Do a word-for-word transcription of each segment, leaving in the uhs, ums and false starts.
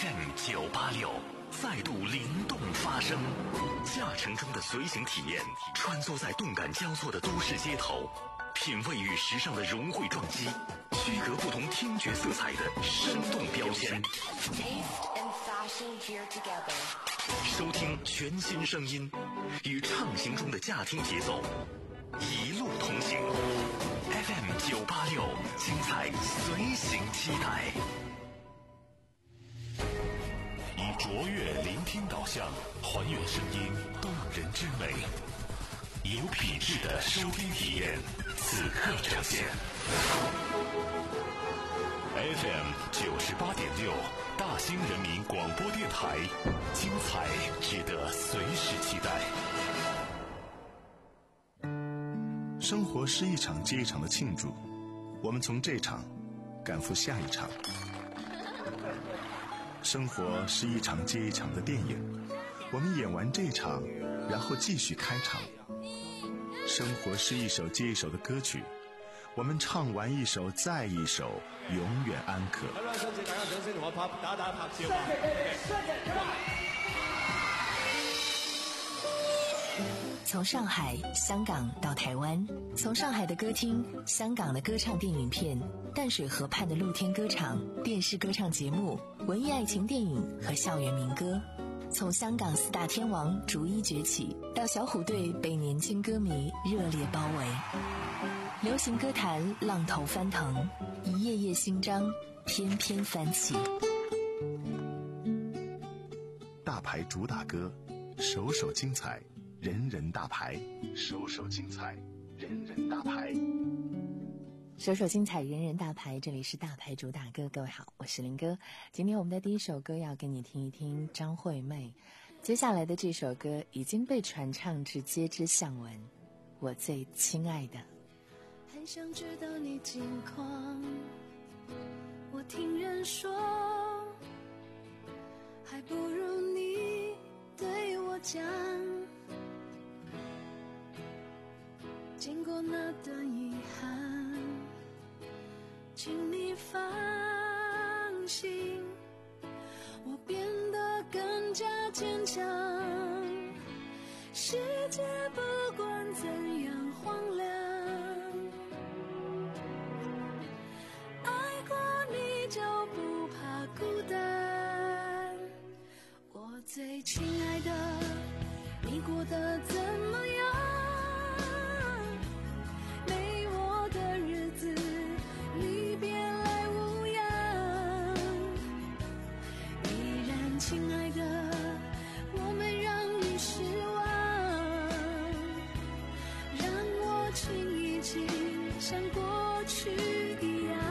F M 九八六再度灵动发声，驾乘中的随行体验，穿梭在动感交错的都市街头，品味与时尚的融汇撞击，区隔不同听觉色彩的生动标签。收听全新声音，与畅行中的驾听节奏，一路同行。F M 九八六，精彩随行期待。以卓越聆听导向，还原声音动人之美，有品质的收听体验，此刻呈现。F M 九十八点六，大兴人民广播电台，精彩值得随时期待。 生活是一场接一场的庆祝，我们从这场赶赴下一场。生活是一场接一场的电影，我们演完这场，然后继续开场。生活是一首接一首的歌曲，我们唱完一首再一首，永远安可。 好啦，多謝大家掌聲同我拍打打拍照啊！ 从上海、香港到台湾，从上海的歌厅、香港的歌唱电影片、淡水河畔的露天歌场、电视歌唱节目、文艺爱情电影和校园民歌，从香港四大天王逐一崛起，到小虎队被年轻歌迷热烈包围。流行歌坛浪头翻腾，一页页新章翩翩翻起。 大牌主打歌，首首精彩，人人大牌，首首精彩，人人大牌， 首首精彩，人人大牌。这里是大牌主打歌，各位好，我是林哥。今天我们的第一首歌要给你听一听张惠妹，接下来的这首歌已经被传唱至街知巷闻，我最亲爱的。 很想知道你近况，我听人说，还不如你对我讲。经过那段遗憾，请你放心，我变得更加坚强。世界不管怎样荒凉，爱过你就不怕孤单。我最亲爱的，你过得怎么样？没我的日子，你别来无恙。依然亲爱的，我没让你失望，让我亲一亲，像过去一样。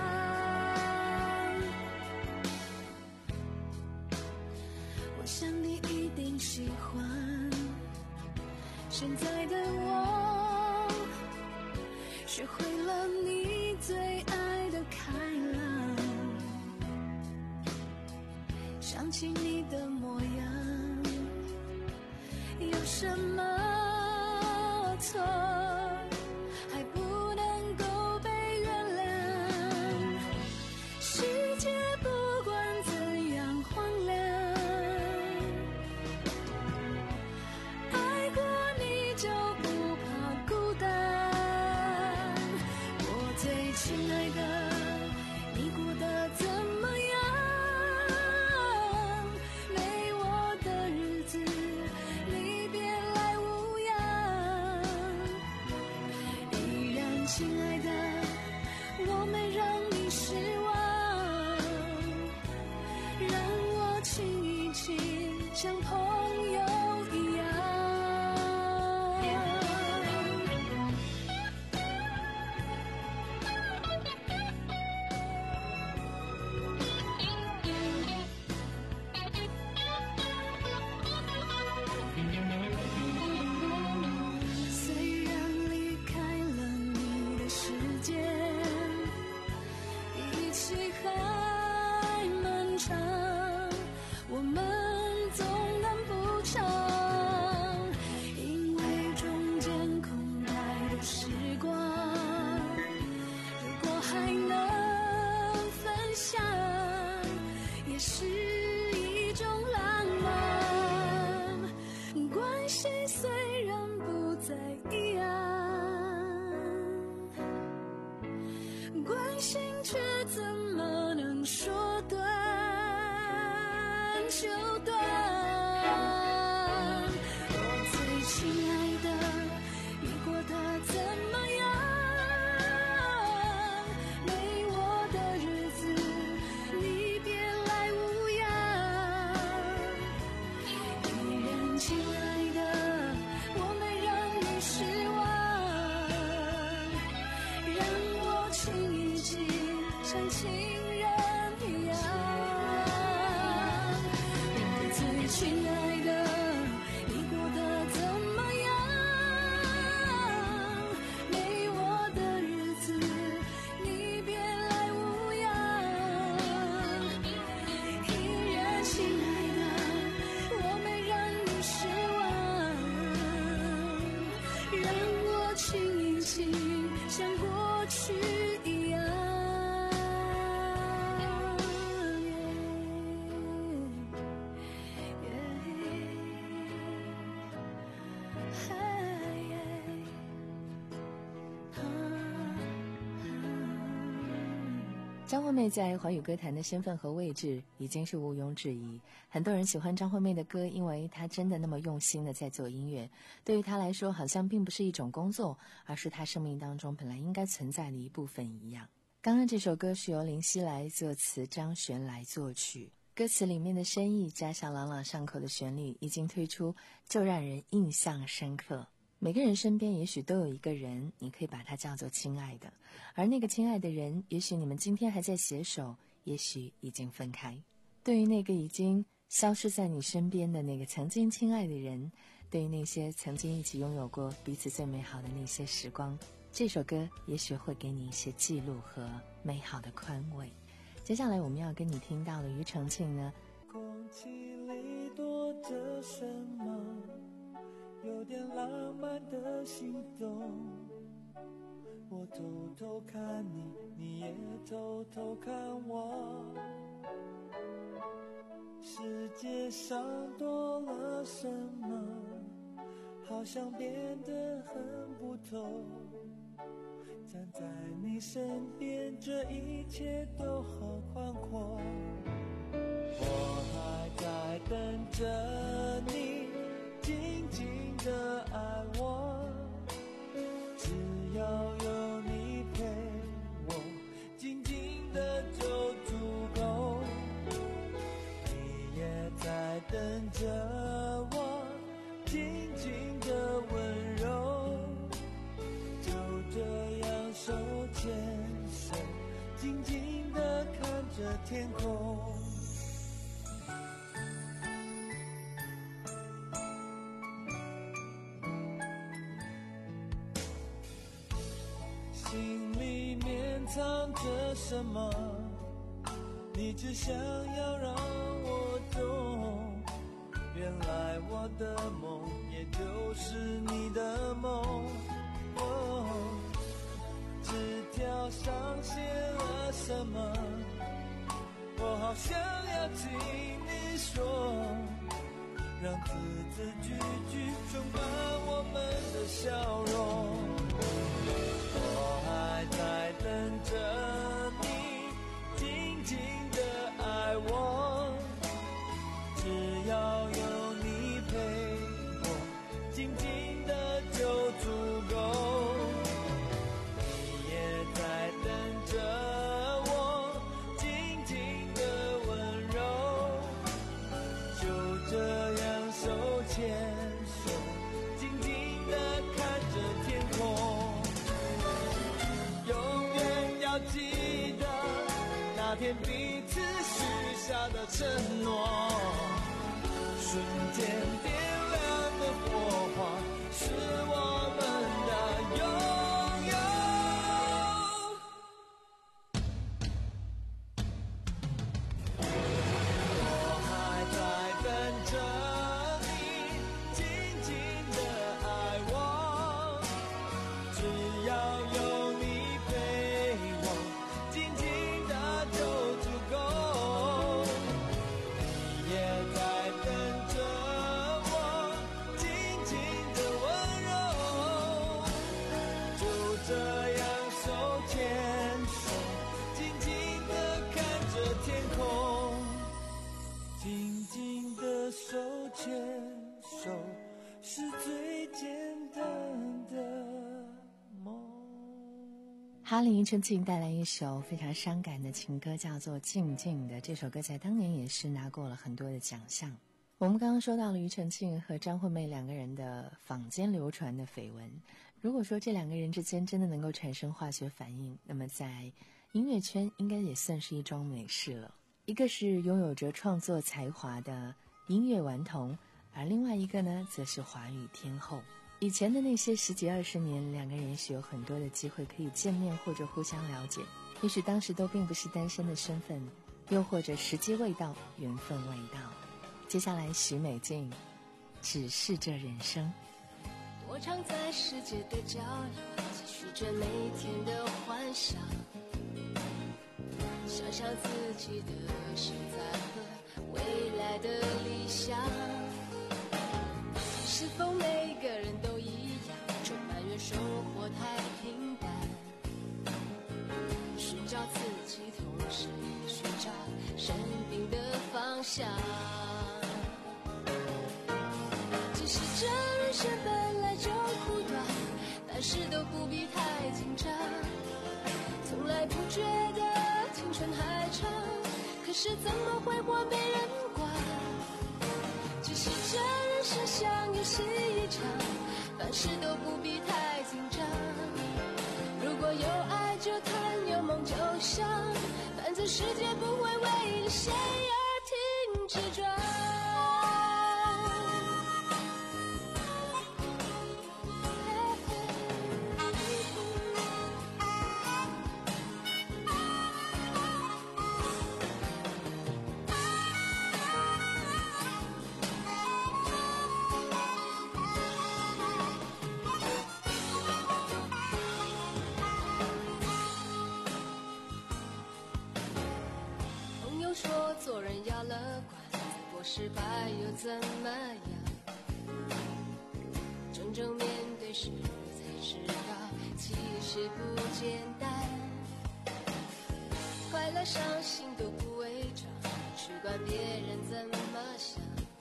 我想你一定喜欢现在的我，学会了你最爱的开朗，想起你的模样，有什么错还不能够被原谅？世界不管怎样荒凉，爱过你就不怕孤单。我最亲爱的，你过得怎么样？没我的日子，你别来无恙。 能说断就断。我最亲爱的，你过得怎么样？没我的日子，你别来无恙。依然亲爱的，我没让你失望，让我亲一亲，像亲人一样。我最亲爱的，你过得怎么样？没我的日子，你别来无恙。依然亲爱的，我没让你失望，让我亲一亲，像过去一样。 张惠妹在华语歌坛的身份和位置已经是毋庸置疑，很多人喜欢张惠妹的歌，因为她真的那么用心的在做音乐。对于她来说，好像并不是一种工作，而是她生命当中本来应该存在的一部分一样。刚刚这首歌是由林夕来作词，张悬来作曲，歌词里面的深意加上朗朗上口的旋律，一经推出就让人印象深刻。每个人身边也许都有一个人，你可以把他叫做亲爱的，而那个亲爱的人，也许你们今天还在携手，也许已经分开。对于那个已经消失在你身边的那个曾经亲爱的人，对于那些曾经一起拥有过彼此最美好的那些时光，这首歌也许会给你一些记录和美好的宽慰。接下来我们要跟你听到的庾澄庆呢， 空气里躲着什么，有点浪漫的心动。我偷偷看你，你也偷偷看我。世界上多了什么，好像变得很不同。站在你身边，这一切都好宽阔。我还在等着你静静的爱我，只要有你陪我，静静的就足够。你也在等着我静静的温柔，就这样手牵手，静静的看着天空。心里面藏着什么，你只想要让我懂。原来我的梦也就是你的梦。哦，纸条上写了什么，我好想要听你说，让字字句句充满我们的笑容。我还在等着你静静的爱我，只要有你陪我，静静的就足够。你也在等着我静静的温柔，就这样手牵手，静静的看着天空。记得那天彼此许下的承诺，瞬间点亮的火花，是我们的拥有。我还在等着你静静的爱我，只要有你陪我，静静的就足够。你也在等着我静静的温柔， 哈林庾澄庆带来一首非常伤感的情歌，叫做《静静的》。这首歌在当年也是拿过了很多的奖项。我们刚刚说到了庾澄庆和张惠妹两个人的坊间流传的绯闻，如果说这两个人之间真的能够产生化学反应，那么在音乐圈应该也算是一桩美事了。一个是拥有着创作才华的音乐顽童，而另外一个呢则是华语天后。以前的那些十几二十年，两个人也许有很多的机会可以见面或者互相了解，也许当时都并不是单身的身份，又或者时机未到，缘分未到。接下来许美静，只是这人生。 我常在世界的角落继续着每天的幻想，想象自己的现在和未来的理想，是否每个人都一样，就埋怨生活太平淡，寻找自己同时也寻找生命的方向。其实这人生本来就苦短，但是都不必太紧张，从来不觉得青春还长，可是怎么挥霍没人管。其实这人生像游戏一场，凡事都不必太紧张，如果有爱就谈，有梦就想，反正世界不会为了谁而停止转。说做人要乐观，再过失败又怎么样？真正面对时才知道，其实不简单。快乐伤心都不违章，去管别人怎么想，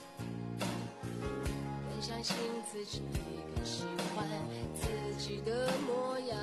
更相信自己，更喜欢自己的模样。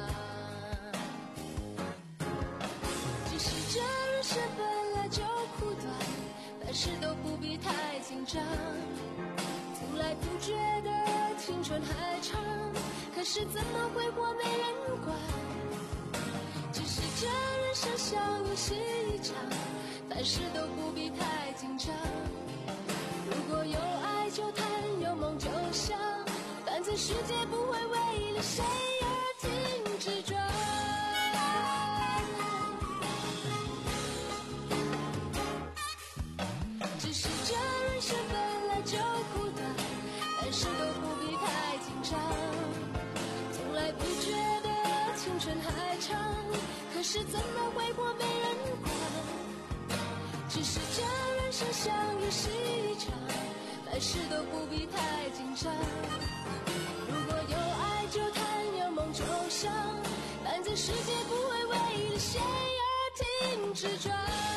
其实这人生本来就苦短，凡事都不必太紧张，从来不觉得青春还长，可是怎么挥霍没人管。只是这人生像游戏一场，凡事都不必太紧张，如果有爱就谈，有梦就想，反正世界不会为了谁而停止转。只是这人生本来就苦短，凡事都不必太紧张，从来不觉得青春还长，可是怎么挥霍没人管。只是这人生像游戏一场，凡事都不必太紧张，如果有爱就谈，有梦就想，反正世界不会为了谁而停止转。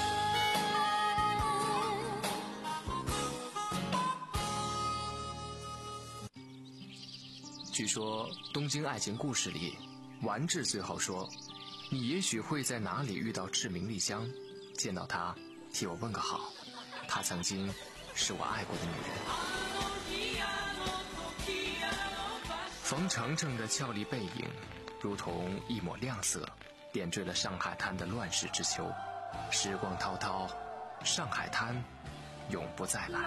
据说东京爱情故事里，丸治最后说，你也许会在哪里遇到志明丽香，见到她替我问个好，她曾经是我爱过的女人。冯程程的俏丽背影如同一抹亮色，点缀了上海滩的乱世之秋。时光滔滔，上海滩永不再来。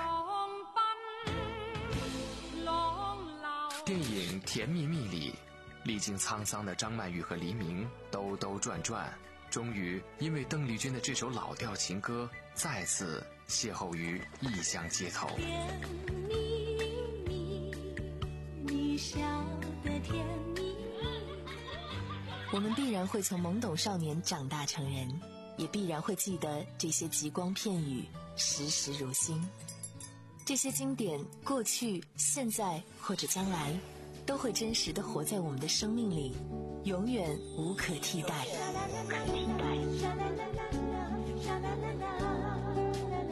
电影《甜蜜蜜》里，历经沧桑的张曼玉和黎明兜兜转转，终于因为邓丽君的这首老调情歌，再次邂逅于异乡街头。 甜蜜蜜，你笑得甜蜜蜜。 我们必然会从懵懂少年长大成人，也必然会记得这些极光片语，时时如新。这些经典，过去、现在或者将来，都会真实地活在我们的生命里，永远无可替代。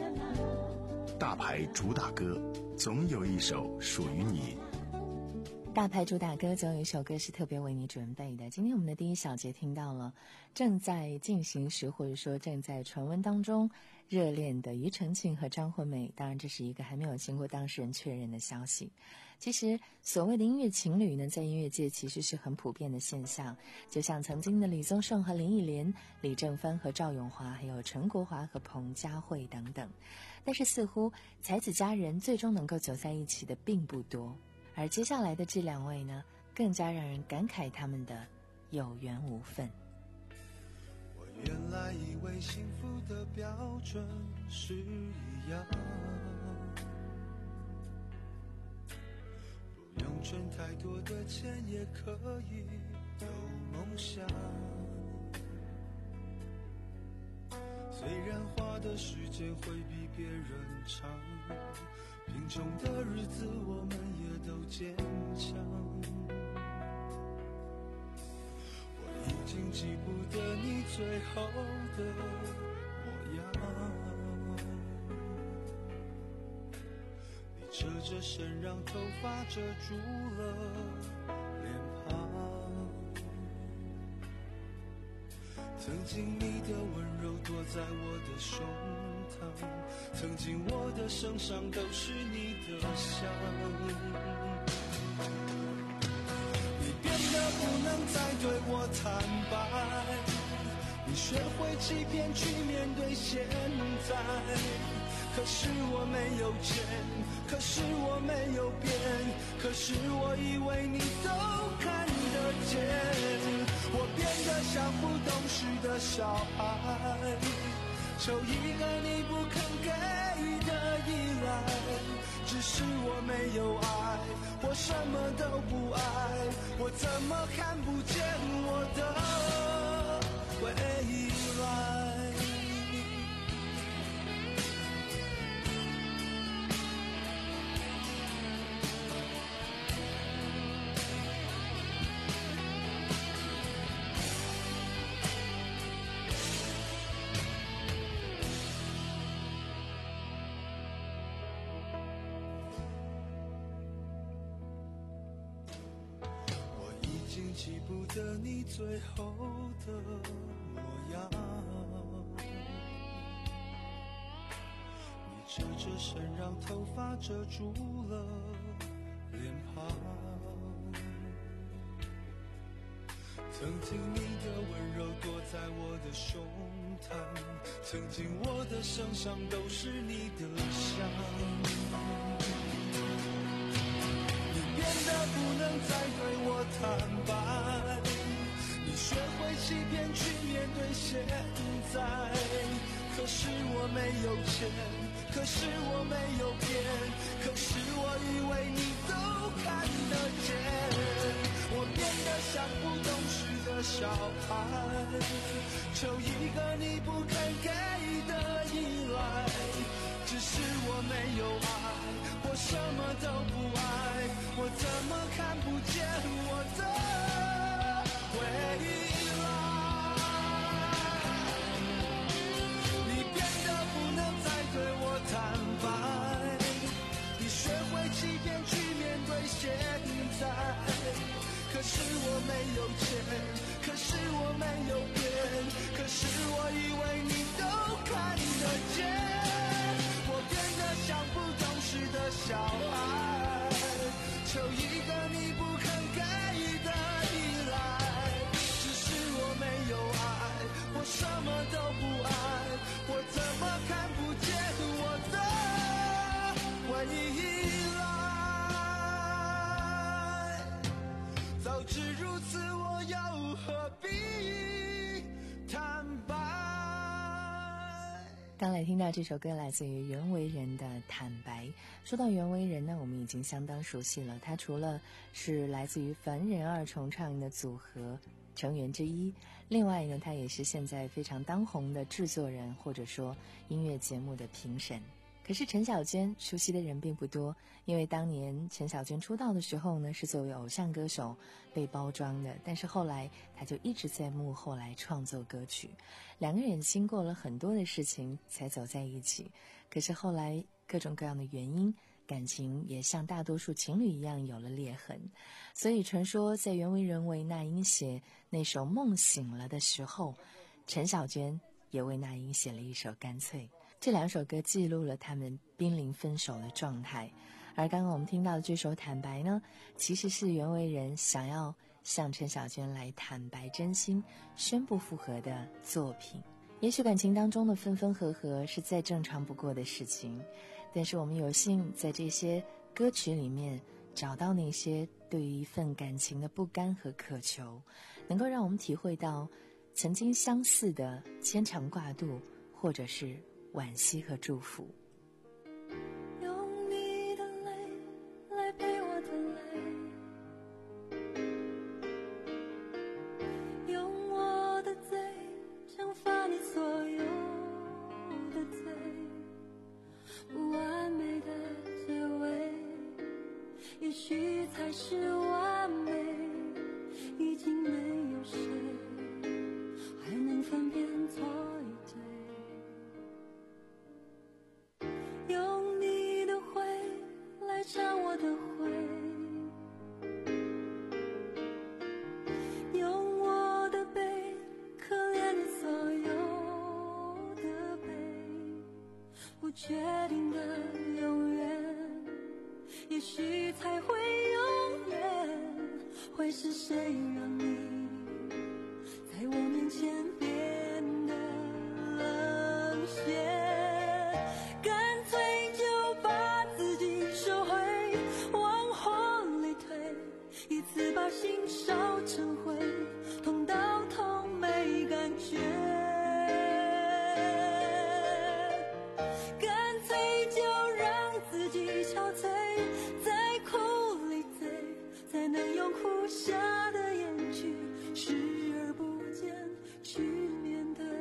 大牌主打歌，总有一首属于你。 大牌主打歌总有一首歌是特别为你准备的。今天我们的第一小节听到了正在进行时或者说正在传闻当中热恋的庾澄庆和张惠妹，当然这是一个还没有经过当事人确认的消息。其实所谓的音乐情侣呢，在音乐界其实是很普遍的现象，就像曾经的李宗盛和林忆莲、李正帆和赵咏华，还有陈国华和彭佳慧等等。但是似乎才子佳人最终能够走在一起的并不多，而接下来的这两位呢，更加让人感慨他们的有缘无分。 我原来以为幸福的标准是一样，不用赚太多的钱也可以有梦想，虽然花的时间会比别人长，贫穷的日子我们也都坚强，我已经记不得你最后的模样，你侧着身让头发遮住了脸庞，曾经你的温柔躲在我的胸膛，曾经我的身上都是你的香，你变得不能再对我坦白，你学会欺骗去面对现在，可是我没有钱，可是我没有变，可是我以为你都看得见，我变得像不懂事的小孩，求一个你不肯给的依赖，只是我没有爱，我什么都不爱，我怎么看不见我的未来。记不得你最后的模样，你侧着身让头发遮住了脸庞，曾经你的温柔躲在我的胸膛，曾经我的身上都是你的香，变得不能再对我坦白，你学会欺骗去面对现在，可是我没有钱，可是我没有变，可是我以为你都看得见，我变得像不懂事的小孩，求一个你不肯给的依赖，只是我没有爱，我什么都不爱，我怎么看不见我的未来，你变得不能再对我坦白，你学会欺骗去面对现在，可是我没有钱，可是我没有变，可是我以为你都看得见，我变得像不懂事的小孩，求一个你不肯给的依赖，只是我没有爱，我什么都不爱，我怎么看不见我的未来，早知如此我又何必坦白。 刚才听到这首歌来自于袁惟仁的《坦白》。说到袁惟仁呢，我们已经相当熟悉了，他除了是来自于凡人二重唱的组合成员之一，另外呢，他也是现在非常当红的制作人，或者说音乐节目的评审。可是陈小娟熟悉的人并不多，因为当年陈小娟出道的时候呢，是作为偶像歌手被包装的，但是后来她就一直在幕后来创作歌曲，两个人经过了很多的事情才走在一起，可是后来各种各样的原因感情也像大多数情侣一样有了裂痕。所以传说在袁惟仁为那英写那首《梦醒了》的时候，陈小娟也为那英写了一首《干脆》。这两首歌记录了他们濒临分手的状态。而刚刚我们听到的这首《坦白》呢，其实是袁惟仁想要向陈小娟来坦白真心，宣布复合的作品。也许感情当中的分分合合是再正常不过的事情，但是我们有幸在这些歌曲里面找到那些对于一份感情的不甘和渴求，能够让我们体会到曾经相似的牵肠挂肚，或者是惋惜和祝福。 用你的泪来陪我的泪，用我的嘴惩罚你所有的罪，不完美的结尾也许才是完美，已经没有谁还能分辨错与对，用你的灰来尝我的灰，用我的悲可怜你所有的悲，不确定的永远也许才会永远，会是谁让你在我面前变得冷血，干脆就把自己收回，往火里推，一次把心烧成灰，痛到头没感觉，干脆就让自己憔悴，在苦里醉，才能用苦下的眼去视而不见，去面对，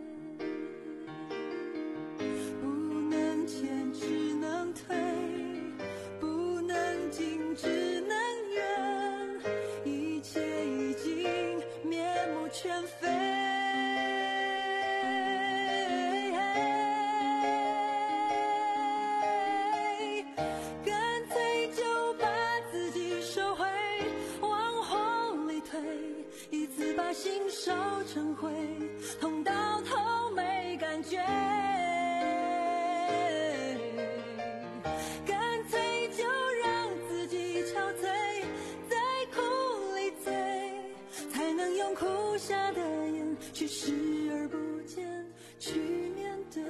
不能前只能退，不能进只能远，一切已经面目全非，干脆就把自己收回，往火里推，一次把心烧成灰，痛到头没感觉，干脆就让自己憔悴，在苦里醉，才能用苦下的眼去视而不见，去面对。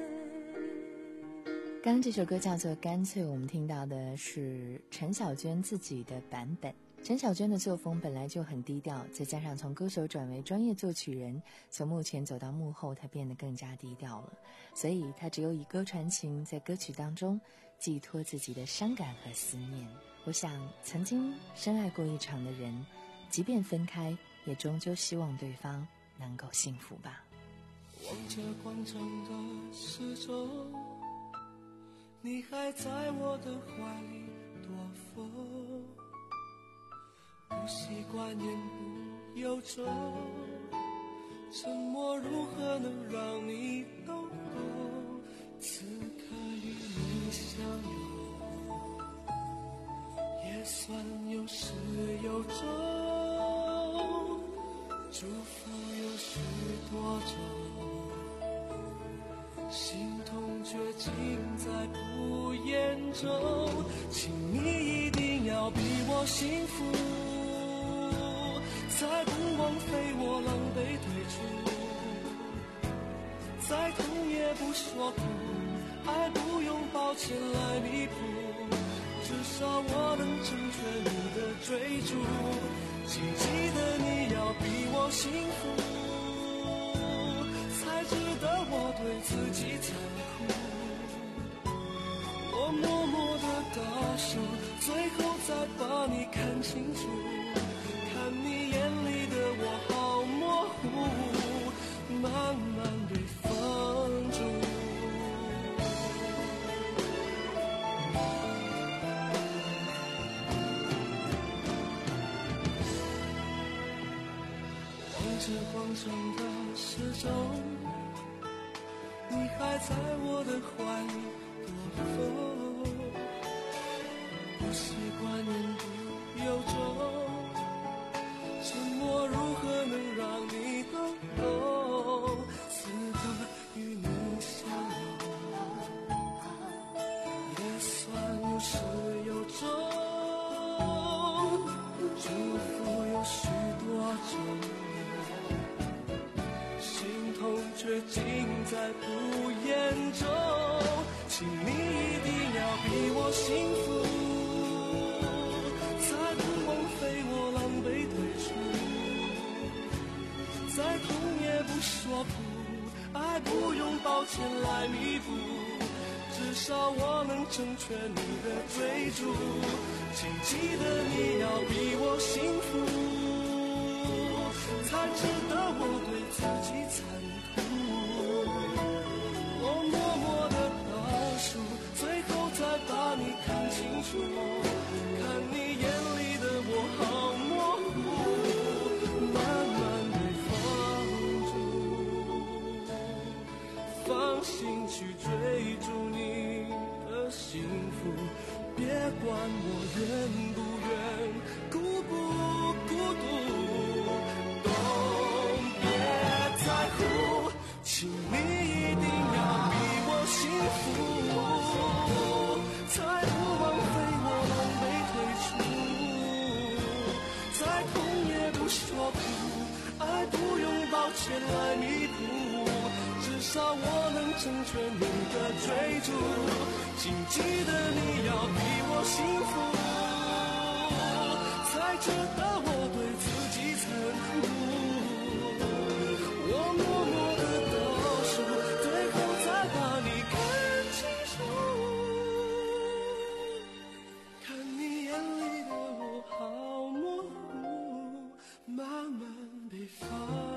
刚刚这首歌叫做《干脆》，我们听到的是陈小娟自己的版本。陈小娟的作风本来就很低调，再加上从歌手转为专业作曲人，从幕前走到幕后，她变得更加低调了。所以她只有以歌传情，在歌曲当中寄托自己的伤感和思念。我想曾经深爱过一场的人，即便分开，也终究希望对方能够幸福吧。 望着广场的时钟，你还在我的怀里躲风，不习惯言不由衷，沉默如何能让你懂懂？此刻与你相拥，也算有始有终，祝福有许多种，心痛却尽在不言中，请你一定要比我幸福，再不枉费我狼狈退出，再痛也不说苦，还不用抱歉来弥补，至少我能成全你的追逐，请记得你要比我幸福，才值得我对自己残酷，我默默的倒数，最后再把你看清楚，看你眼里的我好模糊，慢慢被放逐。望着广场的时钟，你还在我的怀里躲风， 习惯言不由衷，沉默如何能让你都懂？此刻与你相拥，也算有始有终。祝福有许多种，心痛却尽在不言中。请你一定要比我幸福，才不枉费我狼狈退出。再痛也不说不，爱不用抱歉来弥补，至少我能成全你的追逐。请记得你要比我幸福，才值得我对自己残酷。我默默地倒数，最后再把你看清楚，看你眼里的我好模糊，慢慢被放逐，放心去追逐你的幸福。别管我远不远，孤不孤独，都别在乎。请你一定要比我幸福，才不枉费我狼狈退出。再痛也不说不，爱不用抱歉来弥补，至少我能成全你的追逐。请记得你要比我幸福，才值得我对自己残酷。我默默地倒数，最后再把你看清楚，看你眼里的我好模糊，慢慢被放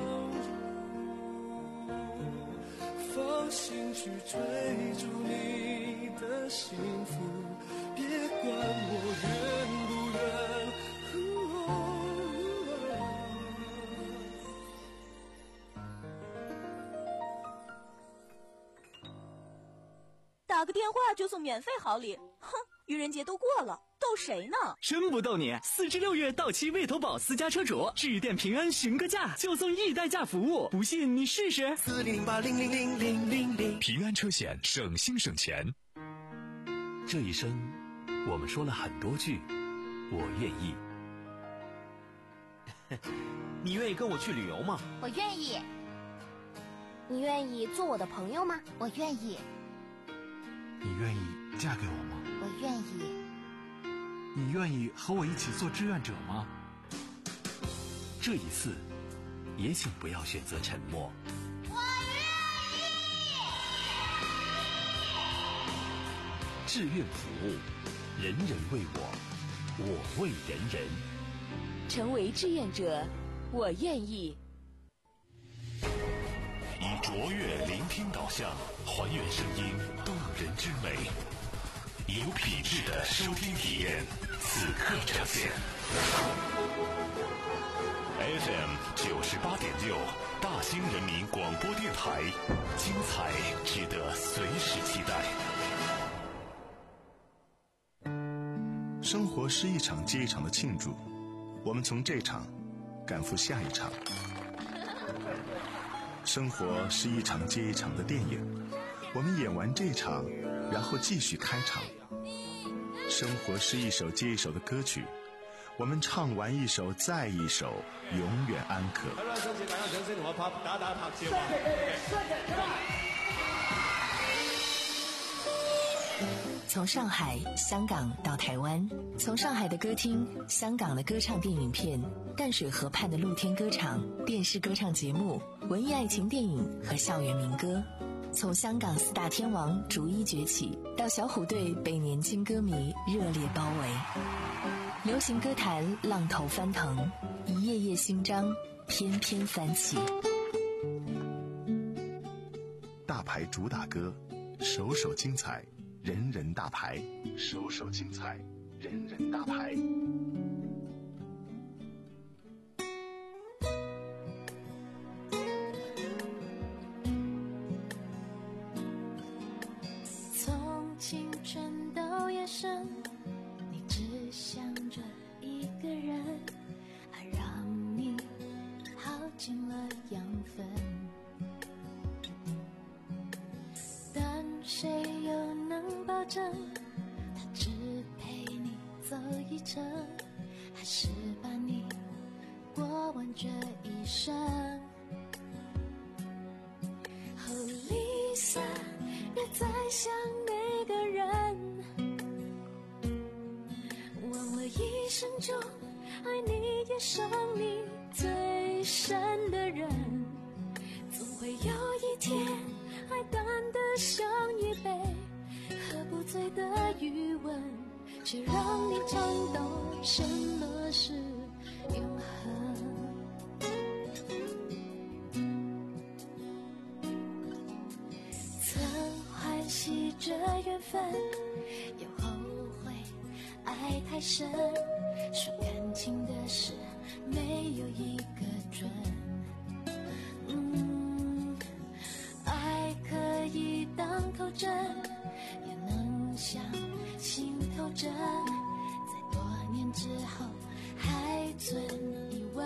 逐，放心去追逐你的幸福，别管我远不远。 打个电话就送免费好礼，哼！愚人节都过了，逗谁呢？ 真不逗你！四至六月到期魏投保私家车主，致电平安询个价，就送一代驾服务，不信你试试。 四零零八零零零零零零， 平安车险，省心省钱。这一生，我们说了很多句“我愿意”。 你愿意跟我去旅游吗？ 我愿意。你愿意做我的朋友吗？我愿意。 你愿意嫁给我吗？ 我愿意。 你愿意和我一起做志愿者吗？ 这一次，也请不要选择沉默。 我愿意。 志愿服务，人人为我，我为人人。 成为志愿者，我愿意。 以卓越聆听导向，还原声音动人之美，以有品质的收听体验，此刻呈现。F M 九十八点六，大兴人民广播电台，精彩值得随时期待。 生活是一场接一场的庆祝，我们从这场赶赴下一场。生活是一场接一场的电影，我们演完这场，然后继续开场。生活是一首接一首的歌曲，我们唱完一首再一首，永远安可。 从上海、香港到台湾，从上海的歌厅、香港的歌唱电影片、淡水河畔的露天歌场、电视歌唱节目、文艺爱情电影和校园民歌，从香港四大天王逐一崛起，到小虎队被年轻歌迷热烈包围，流行歌坛浪头翻腾，一页页新章翩翩翻起。 大牌主打歌，首首精彩，人人大牌，首首精彩，人人大牌。 从青春到夜深，你知想着一个人，爱让你耗尽了养分，但谁又能保证他只陪你走一程，还是把你过完这一生。哦 Lisa， 别再想那个人，忘了一生中爱你也伤你最深的人，总会有一天爱淡得像一杯喝不醉的余温，却让你尝到什么是永恒。曾欢喜这缘分，又后悔爱太深，说感情的事没有一个准。嗯，爱可以当头针，也能像心头针，在多年之后还存疑问。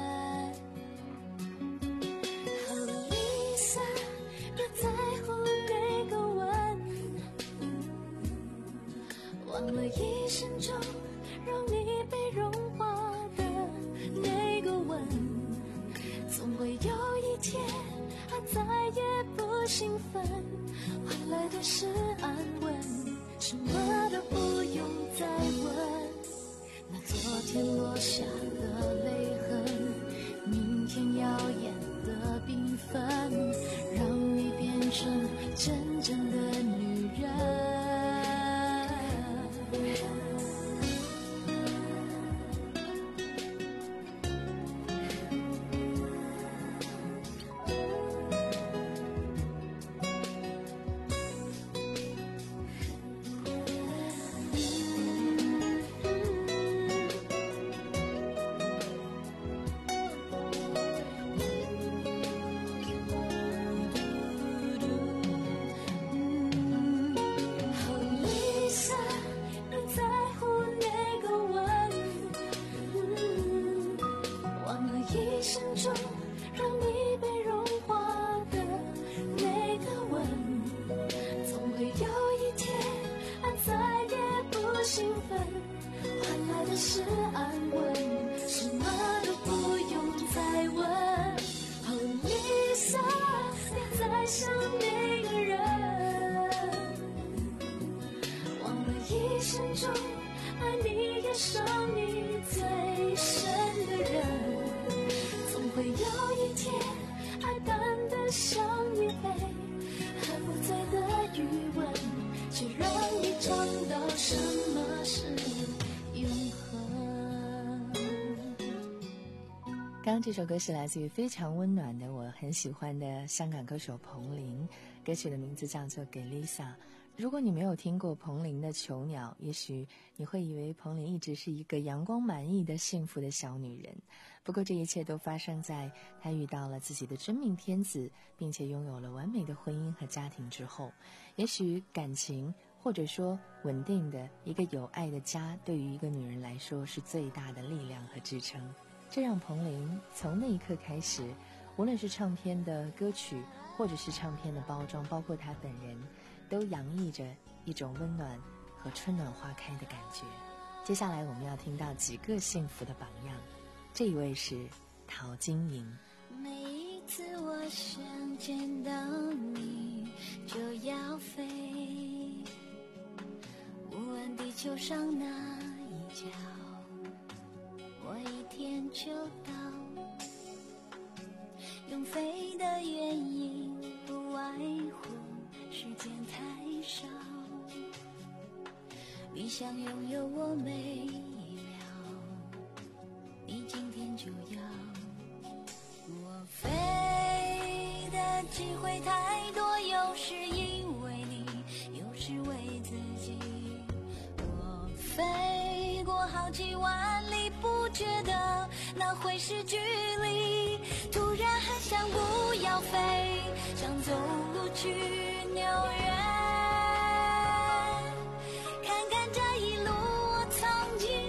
哦 Lisa， 别在乎那个吻，忘了一生中让你被融化的那个吻，总会有一天爱再也不兴奋，换来的是安稳，什么都不用再问。那昨天落下的泪痕，明天耀眼的缤纷，让你变成真正的女人。 刚刚这首歌是来自于非常温暖的我很喜欢的香港歌手彭羚，歌曲的名字叫做《给 Lisa》。如果你没有听过彭羚的《囚鸟》，也许你会以为彭羚一直是一个阳光满意的幸福的小女人。不过这一切都发生在她遇到了自己的真命天子，并且拥有了完美的婚姻和家庭之后。也许感情或者说稳定的一个有爱的家，对于一个女人来说是最大的力量和支撑。这让彭羚从那一刻开始，无论是唱片的歌曲或者是唱片的包装，包括她本人，都洋溢着一种温暖和春暖花开的感觉。接下来我们要听到几个幸福的榜样，这一位是陶晶莹。 每一次我想见到你就要飞，无论地球上哪一角，我一天就到。用飞的原因不外乎时间太少，你想拥有我没了，你今天就要。我飞的机会太多，有时因为你，有时为自己。我飞过好几万里，不觉得那会是距离，突然很想不要飞，想走路去纽约，看看这一路我曾经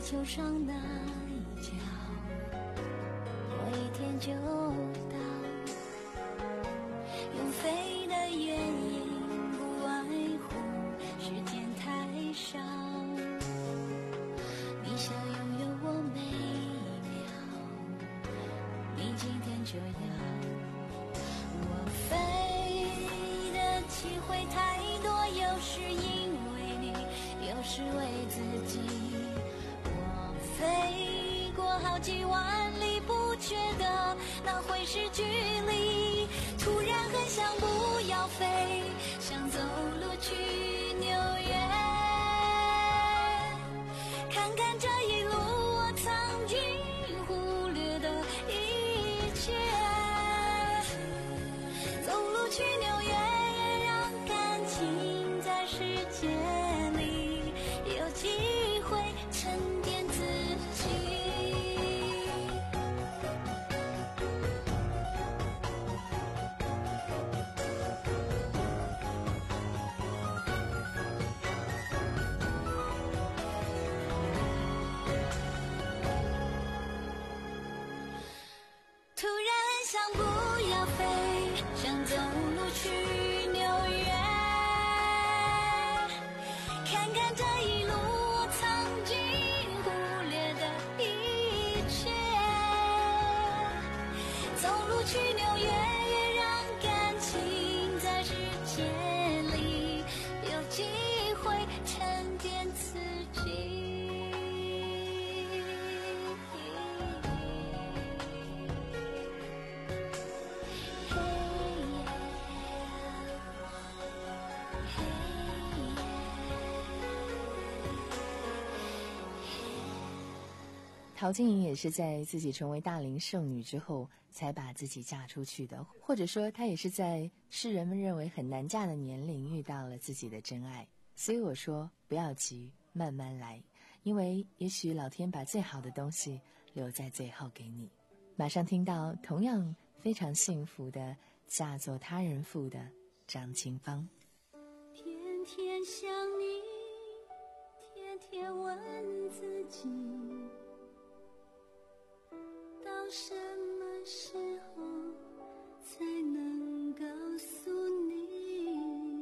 球上那一角，过一天就到。用飞的原因不外乎时间太少，你想拥有我每一秒，你今天就要。我飞的机会太多，有时因为你，有时为自己。我飞过好几万里，不觉得那会是距离，突然很想不要飞，想走路去纽约，看看这一路我曾经忽略的一切，走路去纽约，让感情在世界里有机会沉淀自己。突然很想不要飞，想走路去纽约，看看这一路我曾经忽略的一切，走路去纽约，也让感情在世界里有机会沉淀自己。 陶晶莹也是在自己成为大龄剩女之后才把自己嫁出去的，或者说她也是在世人们认为很难嫁的年龄遇到了自己的真爱。所以我说不要急，慢慢来，因为也许老天把最好的东西留在最后给你。马上听到同样非常幸福的嫁作他人妇的张清芳。 天天想你，天天问自己，到什么时候才能告诉你？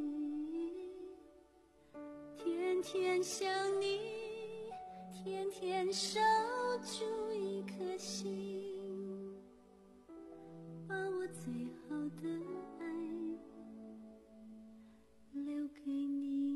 天天想你，天天守住一颗心，把我最好的爱留给你。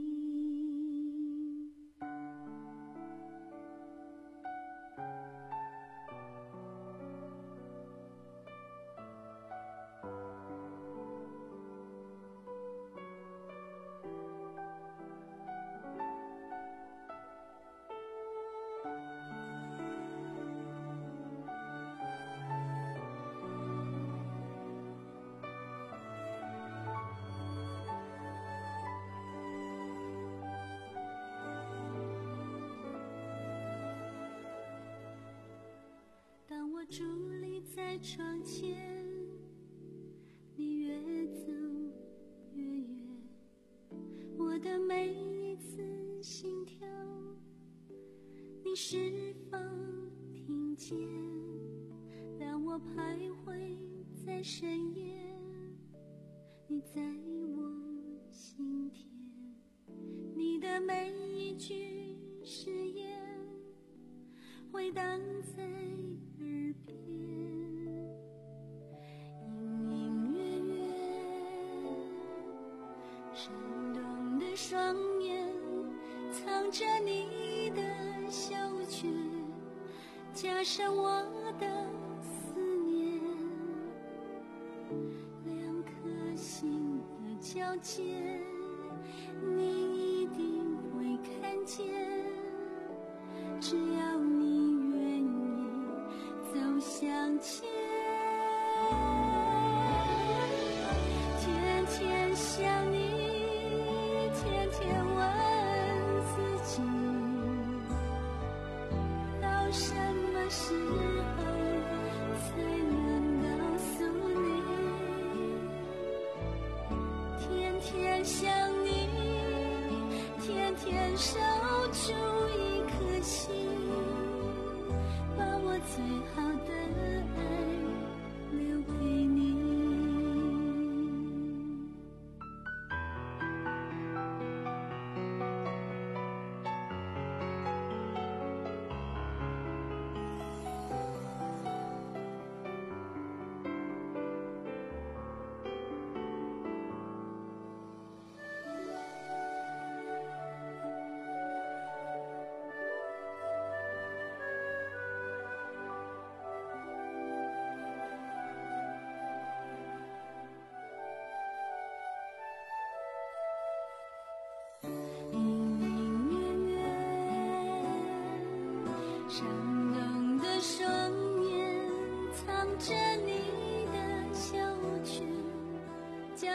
当我伫立在窗前，你越走越远，我的每一次心跳，你是否听见？当我徘徊在深夜，你在我心田，你的每一句誓言回荡在耳边，隐隐约约，闪动的双眼藏着你的小缺，加上我的思念，两颗心的交界，你一定会看见，只要你愿意走向前。天天想你，天天问自己，到什么时候才能告诉你？天天想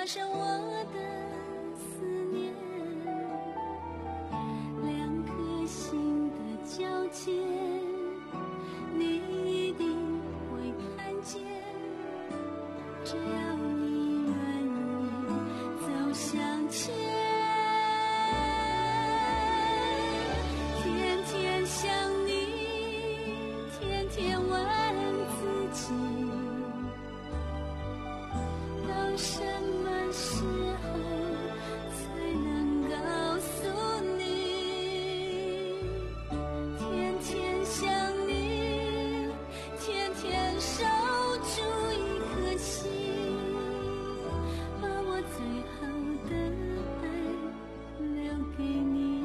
加上我的思念，两颗心的交界，你一定会看见。只要你愿意走向前，天天想你，天天问自己，到什么时候才能告诉你？天天想你，天天守住一颗心，把我最好的爱留给你。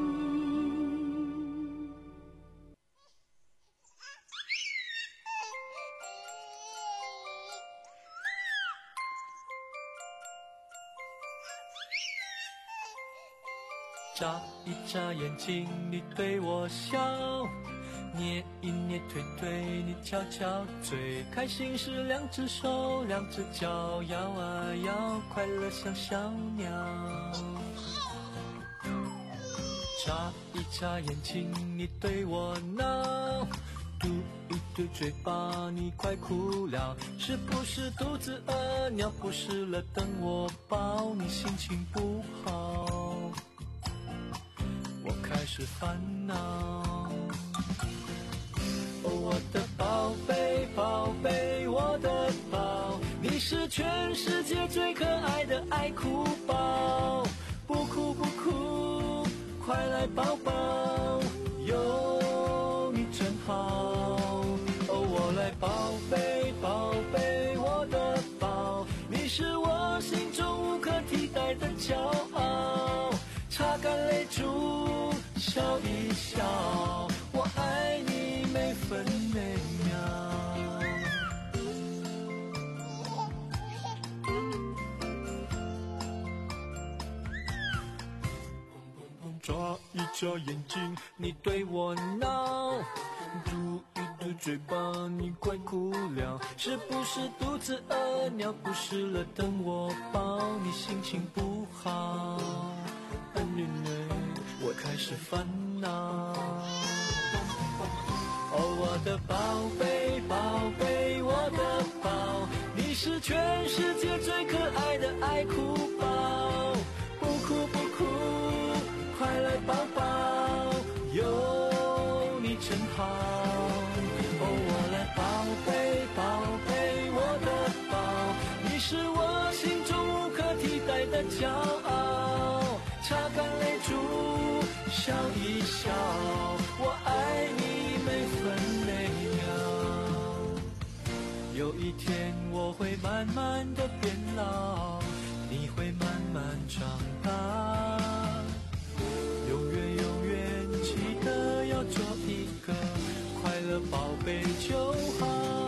眨一眨眼睛，你对我笑，捏一捏腿腿，你翘翘嘴，开心时两只手两只脚摇啊摇，快乐像小鸟。眨一眨眼睛，你对我闹，嘟一嘟嘴巴，你快哭了，是不是肚子饿，尿不湿了，等我抱，你心情不好，我开始烦恼。哦，我的宝贝宝贝，我的宝，你是全世界最可爱的爱哭宝，不哭不哭，快来抱抱，有你真好。哦，我来宝贝宝贝，我的宝，你是我心中无可替代的骄傲，擦干泪珠，笑一笑，我爱你每分每秒。眨一眨眼睛，你对我闹，嘟一嘟嘴巴，你快哭了，是不是肚子饿，尿不湿了，等我抱，你心情不好，我开始烦恼。哦，我的宝贝宝贝，我的宝，你是全世界最可爱的爱哭宝，不哭不哭，快来抱抱，有你真好。哦，我来宝贝宝贝，我的宝，你是我心中无可替代的骄傲，擦干泪珠，笑一笑，我爱你每分每秒。有一天我会慢慢的变老，你会慢慢长大，永远永远记得要做一个快乐宝贝就好。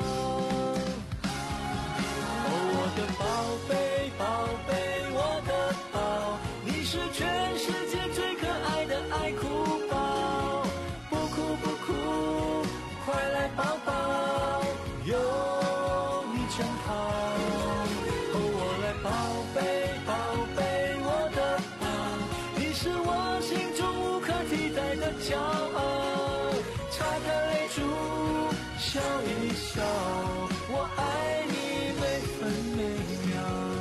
哦，我的宝贝宝贝，我的宝，你是全世界最可爱的爱哭宝，不哭不哭，快来抱抱，有你真好。哦，我来宝贝宝贝，我的宝，你是我心中无可替代的骄傲，擦干泪珠，笑一笑，我爱你每分每秒。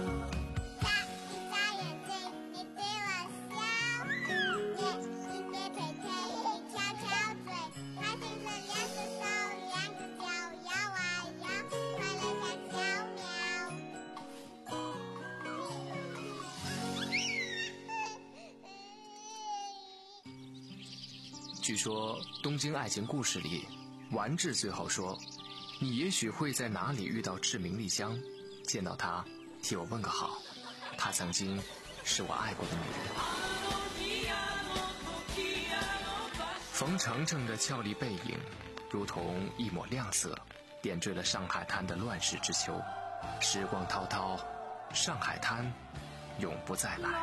据说《东京爱情故事》里，丸治最后说：“你也许会在哪里遇到志明丽香，见到她，替我问个好。她曾经是我爱过的女人。”冯程程的俏丽背影，如同一抹亮色，点缀了上海滩的乱世之秋。时光滔滔，上海滩永不再来。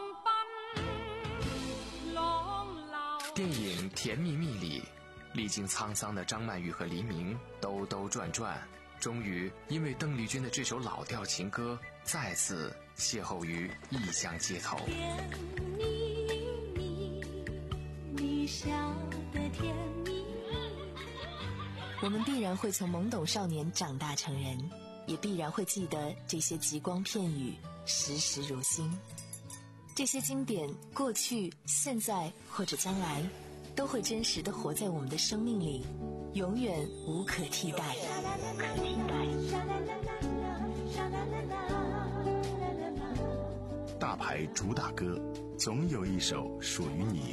电影《甜蜜蜜》里，历经沧桑的张曼玉和黎明兜兜转转，终于因为邓丽君的这首老调情歌再次邂逅于异乡街头。 甜蜜蜜，你笑得甜蜜蜜。 我们必然会从懵懂少年长大成人，也必然会记得这些极光片语，时时如新。这些经典，过去、现在或者将来，都会真实地活在我们的生命里，永远无可替代。无可替代。 大牌主打歌，总有一首属于你。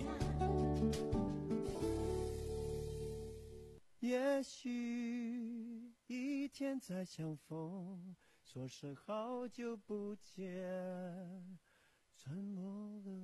也许一天再相逢，说声好久不见，沉默了。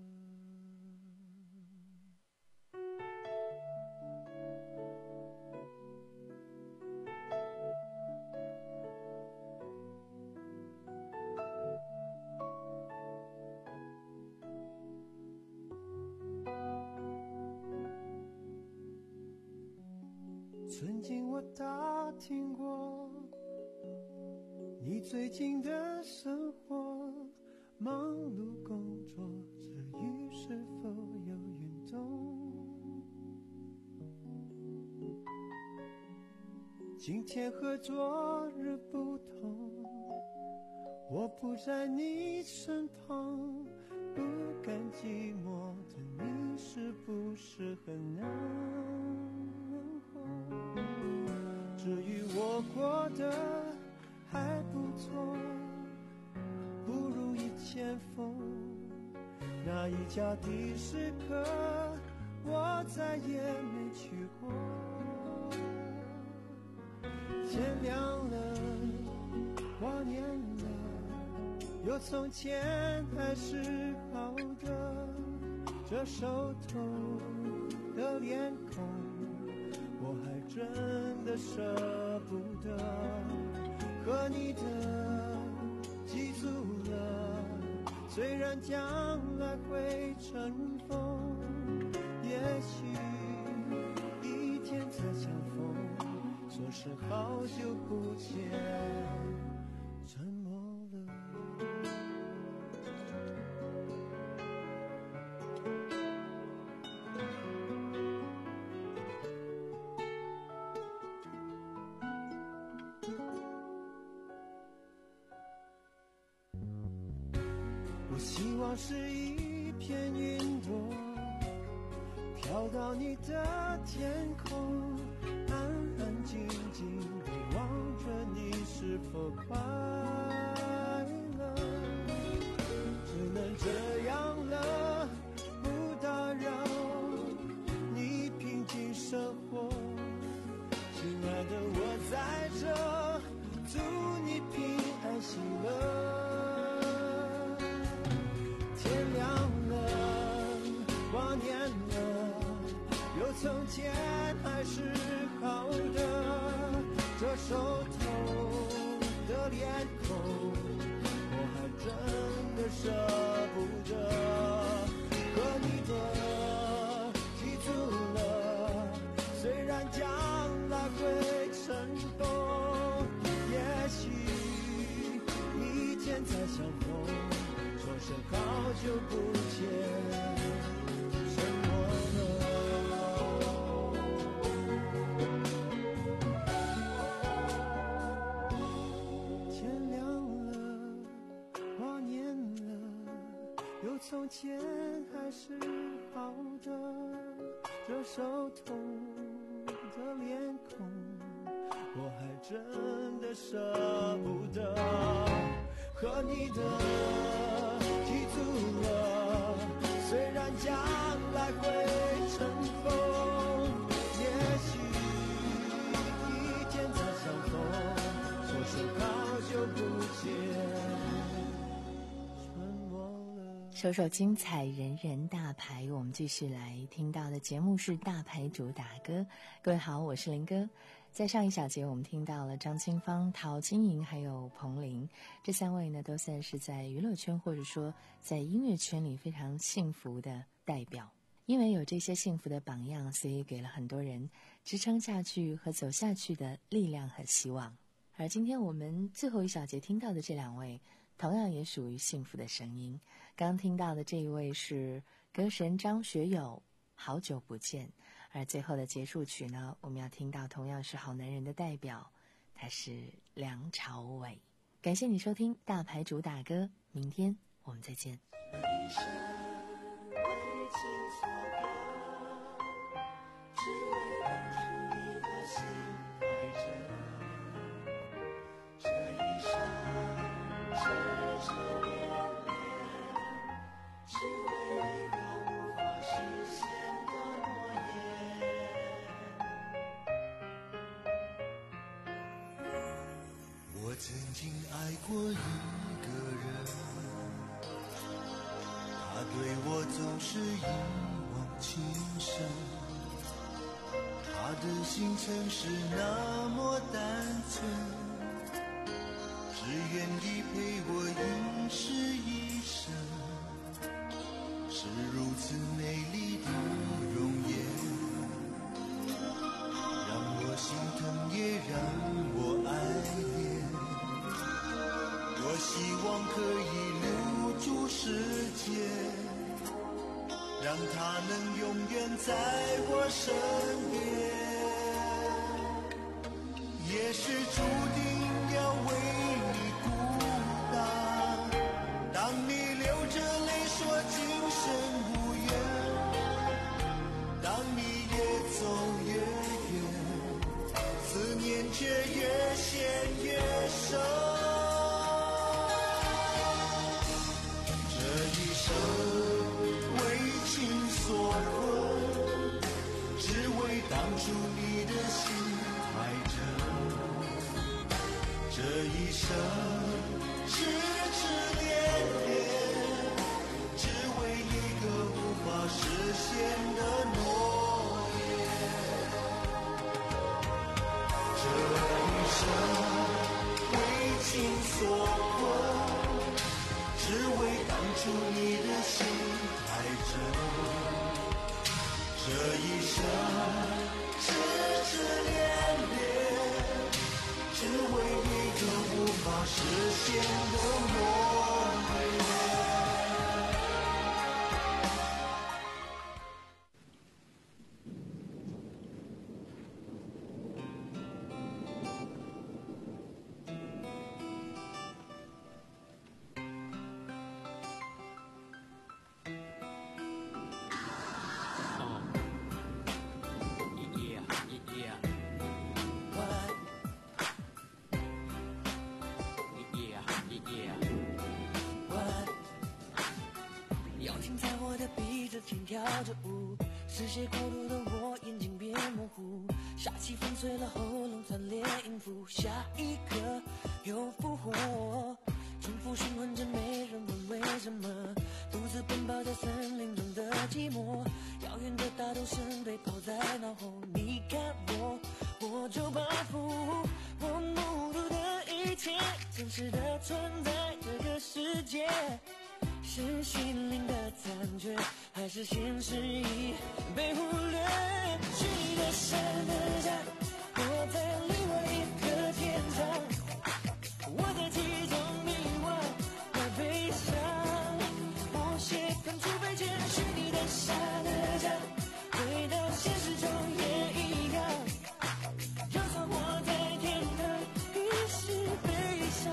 曾经我打听过你最近的生活，忙碌工作之余是否有运动？今天和昨日不同，我不在你身旁，不甘寂寞的你是不是很难过？至于我过得还不错，不如以前疯。那一家的士客我再也没去过。天亮了，花年了，有从前还是好的。这熟透的脸孔，我还真的舍不得。和你的记住了，虽然将来会尘封，也许一天再相逢，说是好久不见，沉默了。我希望是一片云朵，飘到你的天空，安安静静地望着你是否快乐。只能这样了，不打扰你平静生活。亲爱的，我在这，祝你平安喜乐。天亮了，花年了，有从前还是好的。这熟透的脸孔，我还真的舍不得。和你的记住了，虽然将来会尘封，也许一天再相逢，说声好久不见，沉默了。天亮了，花年了，有从前还是好的。这熟透的脸孔，我还真的舍不得。和你的记住了，虽然将来会尘封，也许一天再相逢，说声好久不见。 首首精彩，人人大牌。我们继续来听到的节目是大牌主打歌。各位好，我是林哥。在上一小节我们听到了张清芳、陶晶莹还有彭羚，这三位呢都算是在娱乐圈或者说在音乐圈里非常幸福的代表。因为有这些幸福的榜样，所以给了很多人支撑下去和走下去的力量和希望。而今天我们最后一小节听到的这两位同样也属于幸福的声音。刚听到的这一位是歌神张学友，好久不见。而最后的结束曲呢，我们要听到同样是好男人的代表，他是梁朝伟。感谢你收听大牌主打歌，明天我们再见。 我曾经爱过一个人，他对我总是一往情深，他的心曾是那么单纯，只愿意陪我一世一生，是如此美丽的容颜，让我心疼也让我爱恋。我希望可以留住时间，让它能永远在我身边。也许注定要为你孤单，当你流着泪说今生无缘，当你越走越远，思念却越陷越深。所困，只为当初你的心太真，这一生痴痴恋恋，只为一个无法实现的诺言。这一生为情所困，只为当初你的心太真，这一生痴痴恋恋，只为一个无法实现的诺言。 跳着舞，视线过度的我眼睛变模糊，杀气粉碎了喉咙，惨烈音符，下一刻又复活，重复循环着，没人问为什么，独自奔跑在森林中的寂寞，遥远的大钟声被抛在脑后，你看我，我就仿佛我目睹的一切，真实的存在这个世界。是心灵的残缺，还是现实已被忽略？虚拟的山的家，我在另外一个天堂，我在其中迷惘和悲伤。我写当初被欠虚拟的山的家，回到现实中也一样。就算我在天堂，已是悲伤。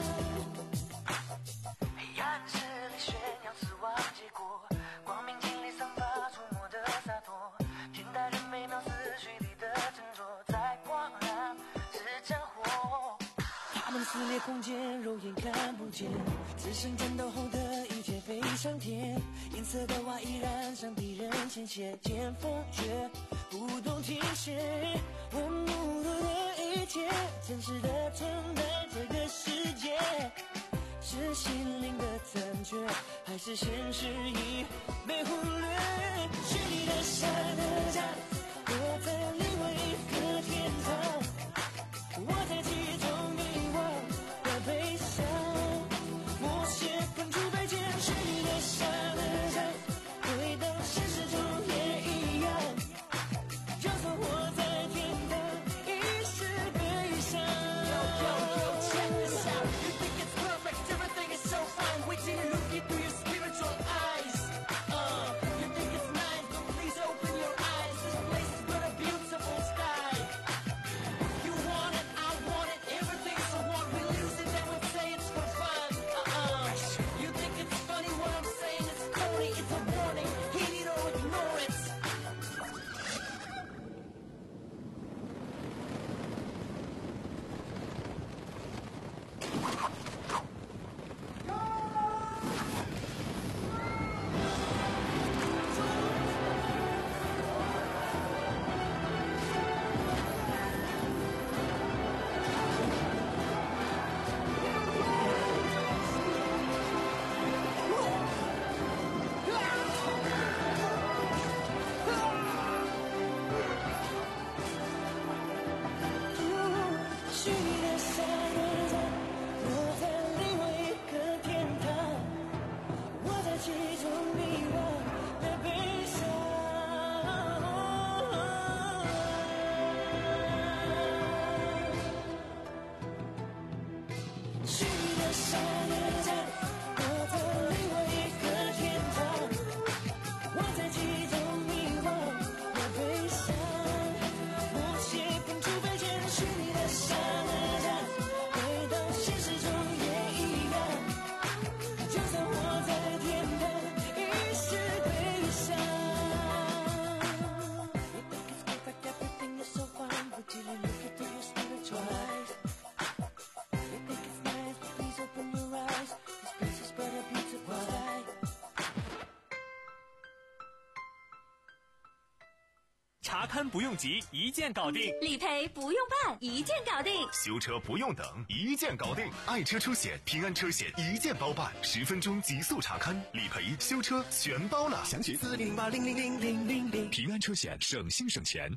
黑暗是宣扬死亡结果，光明尽力散发出魔的洒脱，天大人美妙思绪里的沉着，在光亮是战火，他们撕裂空间，肉眼看不见，只剩战斗后的一切飞上天，银色的花依然向敌人倾斜，剑锋却不懂停歇，我目睹的一切真实的存在这个世界，是心灵的残缺，还是现实已被忽略？虚拟的山的家，我在另外一个天堂，我在其中迷惘和悲伤。我写本初被见虚拟的山的家，回到现实中也一样。就算我在天堂，已是悲伤。Yo, yo, yo, check this out. You think it's perfect, everything is 查勘不用急，一键搞定； 理赔不用办，一键搞定； 修车不用等，一键搞定。爱车车险、平安车险一键包办，十分钟极速查勘、理赔、修车全包了。详情四零八零零零零零零。平安车险，省心省钱。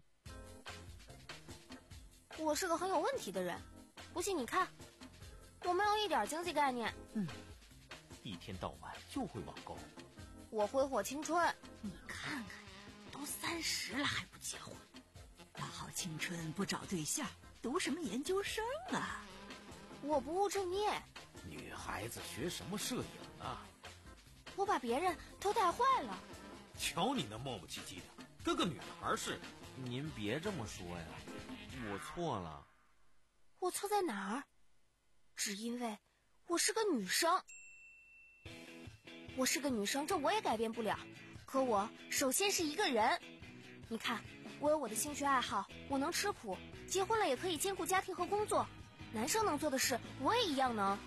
我是个很有问题的人，不信你看，我没有一点经济概念。 嗯，一天到晚就会网购。 我挥霍青春。 你看看呀，都三十了还不结婚，大好青春不找对象，读什么研究生啊？ 我不务正业。 女孩子学什么摄影啊？ 我把别人都带坏了。 瞧你那磨磨唧唧的，跟个女孩似的。 您别这么说呀，我错了。 我错在哪儿？只因为我是个女生。我是个女生，这我也改变不了。可我首先是一个人。你看，我有我的兴趣爱好，我能吃苦，结婚了也可以兼顾家庭和工作。男生能做的事，我也一样能。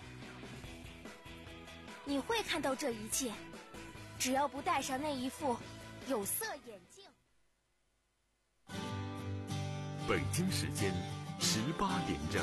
你会看到这一切，只要不戴上那一副有色眼镜。 北京时间十八点整。